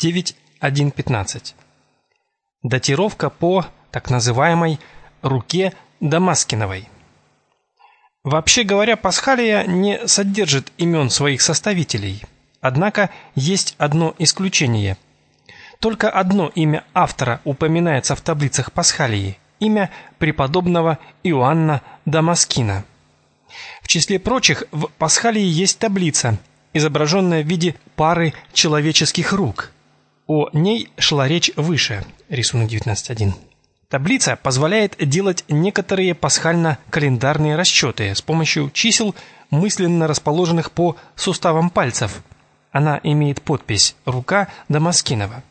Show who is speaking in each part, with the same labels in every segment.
Speaker 1: 9.1.15. Датировка по так называемой руке Дамаскиновой. Вообще говоря, Пасхалия не содержит имен своих составителей. Однако есть одно исключение. Только одно имя автора упоминается в таблицах Пасхалии – имя преподобного Иоанна Дамаскина. В числе прочих в Пасхалии есть таблица, изображенная в виде пары человеческих рук. О ней шла речь выше, рисунок 19.1. Таблица позволяет делать некоторые пасхально-календарные расчеты с помощью чисел, мысленно расположенных по суставам пальцев. Она имеет подпись «Рука Дамаскинова».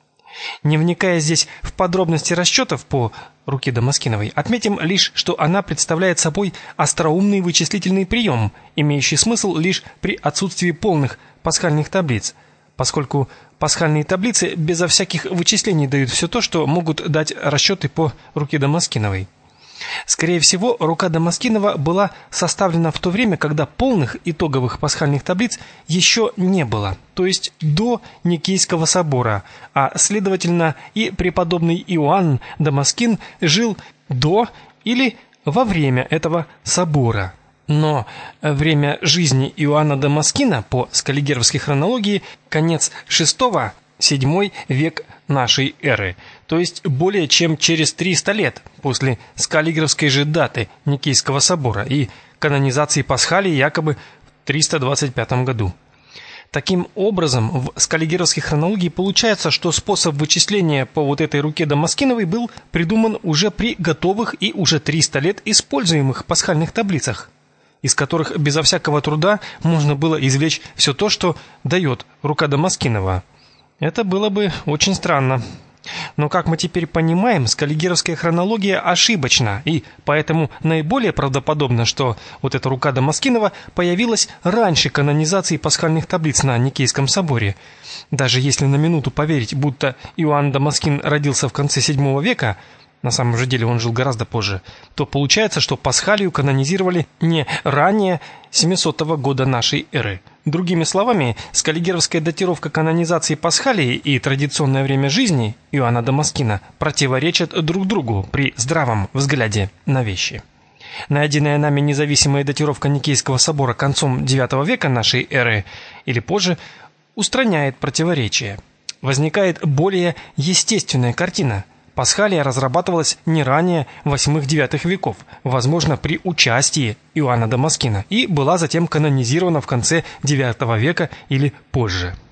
Speaker 1: Не вникая здесь в подробности расчетов по руке Дамаскиновой, отметим лишь, что она представляет собой остроумный вычислительный прием, имеющий смысл лишь при отсутствии полных пасхальных таблиц, поскольку пасхальные таблицы безо всяких вычислений дают все то, что могут дать расчеты по руке Дамаскиновой. Скорее всего, рука Дамаскинова была составлена в то время, когда полных итоговых пасхальных таблиц еще не было, то есть до Никейского собора, а следовательно и преподобный Иоанн Дамаскин жил до или во время этого собора. Но время жизни Иоанна Дамаскина по скаллигеровской хронологии конец VI-VII век нашей эры, то есть более чем через 300 лет после скаллигеровской же даты Никейского собора и канонизации Пасхалии якобы в 325 году. Таким образом, в скаллигеровской хронологии получается, что способ вычисления по вот этой руке Дамаскиновой был придуман уже при готовых и уже 300 лет используемых пасхальных таблицах, из которых безо всякого труда можно было извлечь все то, что дает рука Дамаскинова. Это было бы очень странно. Но, как мы теперь понимаем, скаллигеровская хронология ошибочна, и поэтому наиболее правдоподобно, что вот эта рука Дамаскинова появилась раньше канонизации пасхальных таблиц на Никейском соборе. Даже если на минуту поверить, будто Иоанн Дамаскин родился в конце VII века, на самом же деле он жил гораздо позже, то получается, что Пасхалию канонизировали не ранее 700 года нашей эры. Другими словами, скаллигеровская датировка канонизации Пасхалии и традиционное время жизни Иоанна Дамаскина противоречат друг другу при здравом взгляде на вещи. Найденная нами независимая датировка Никейского собора концом IX века нашей эры или позже устраняет противоречия. Возникает более естественная картина. Пасхалия разрабатывалась не ранее VIII-IX веков, возможно, при участии Иоанна Дамаскина, и была затем канонизирована в конце IX века или позже.